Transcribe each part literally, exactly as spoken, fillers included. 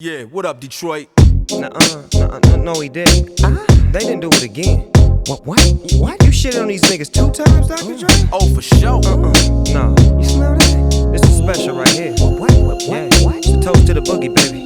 Yeah, what up, Detroit? Nuh-uh, nuh-uh, no, no, he didn't. Uh, they didn't do it again. What, what? What? You shitted on these niggas two times, Doctor Dre? Oh, for sure. Uh-uh, no. You smell that? This is special right here. What, what, what, Yeah. what, what? It's a toast to the boogie, baby.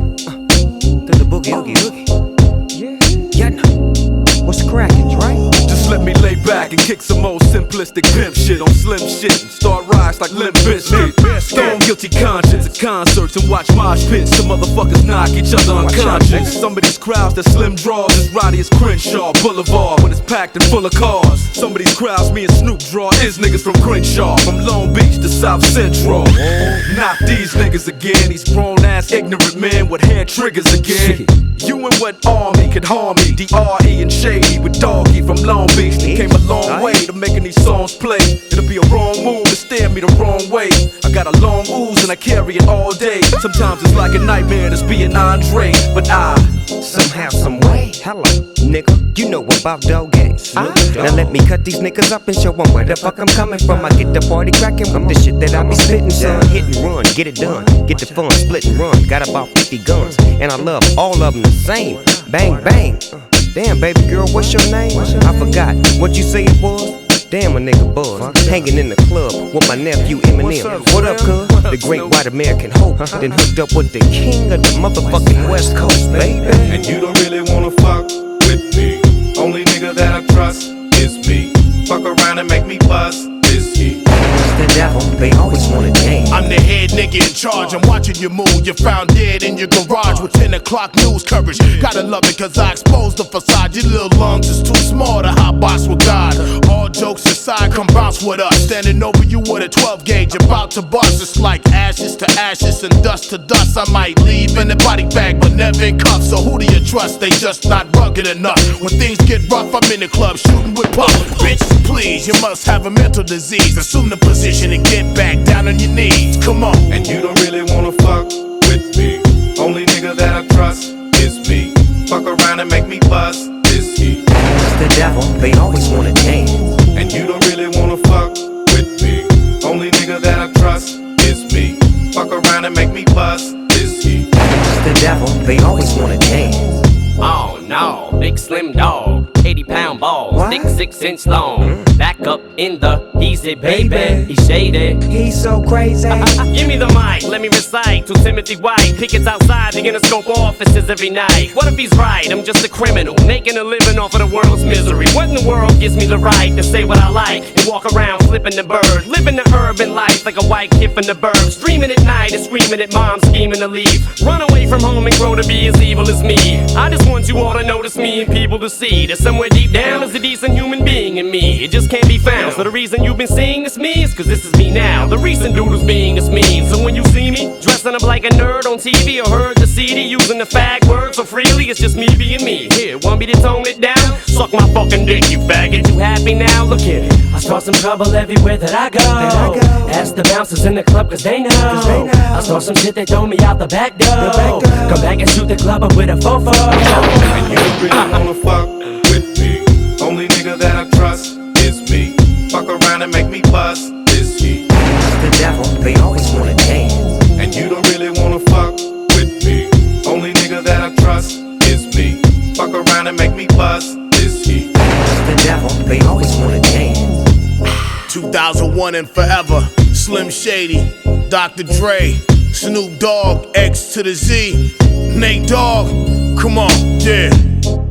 Uh, to the boogie, oogie, oogie. Yeah. Yeah, no. What's crackin', Dre? Just let me lay back and kick some old simplistic pimp shit on slim shit and start rise like Limp Bizkit. Stone guilty conscience at concerts and watch mosh pits. Some motherfuckers knock each other unconscious. Some of these crowds that slim draws as rowdy as Crenshaw Boulevard when it's packed and full of cars. Some of these crowds me and Snoop draw is niggas from Crenshaw, from Long Beach to South Central. Not these niggas again, these grown ass ignorant men with hair triggers again. You and what army could harm me? D R E and Shady with Doggy from Long Beach. They came a long way to making these songs play. It'll be a wrong move to steer me the wrong way. I got a long ooze and I carry it all day. Sometimes it's like a nightmare to be an Andre, but I Somehow, some way. Hello, nigga. You know about dog games. Ah. Now let me cut these niggas up and show them where the fuck I'm coming from. I get the party cracking with the shit that I be spitting, son. Hit and run, get it done. Get the fun, split and run. Got about fifty guns, and I love all of them the same. Bang, bang. Damn, baby girl, what's your name? I forgot what you say it was. Damn, a nigga buzz. Hanging in the club with my nephew Eminem. What up, cuz? The great white American hope. Then hooked up with the king of the motherfucking West Coast, baby. And you don't really wanna fuck with me. Only nigga that I trust is me. Fuck around and make me bust is he. The devil, they always wanna dance. I'm the head nigga in charge, I'm watching you move. You're found dead in your garage with ten o'clock news coverage. Gotta love it cause I exposed the facade. Your little lungs is too small to hot box with God. All jokes aside, come bounce with us. Standing over you with a twelve gauge, about to bust. It's like ashes to ashes and dust to dust. I might leave in a body bag, but never in cuffs. So who do you trust? They just not rugged enough. When things get rough, I'm in the club shooting with puff. Bitch, please, you must have a mental disease. Assume the position and get back down on your knees. Come on. And you don't really wanna fuck with me. Only nigga that I trust is me. Fuck around and make me bust is he. The devil, they always wanna dance. And you don't really wanna fuck with me. Only nigga that I trust is me. Fuck around and make me bust is he. The devil, they always wanna dance. Oh no, big slim dog, eighty pound balls, What? thick six inch long. Back up in the easy baby, he's shady. He's so crazy. Give me the mic, let me recite to Timothy White. Pickets outside the Interscope offices every night. What if he's right? I'm just a criminal, making a living off of the world's misery. What in the world gives me the right to say what I like and walk around flipping the bird, living the urban life like a white kid from the burbs, dreaming at night and screaming at mom, scheming to leave, run away from home and grow to be as evil as me. I just want you all to notice me and people to see that somewhere deep down is a decent human being in me. It just can't be found. So the reason you've been seeing this me is cause this is me now. The recent doodles being this mean. So when you see me dressing up like a nerd on T V or heard the C D using the fag word so freely, it's just me being me. Here, want me to tone it down? Suck my fucking dick, you faggot. You happy now? Look at it. I start some trouble everywhere that I go. I go. Ask the bouncers in the club cause they know. Cause they know. I start some shit, they throw me out the back door. The back door. Come back and shoot the club up with a fofo. And you don't really wanna fuck with me. Only nigga that I trust is me. Fuck around and make me bust is he. The devil, they always wanna dance. And you don't really wanna fuck with me. Only nigga that I trust is me. Fuck around and make me bust is he. The devil, they always wanna dance. two thousand one and forever. Slim Shady, Doctor Dre, Snoop Dogg, X to the Z, Nate Dogg. Come on, yeah.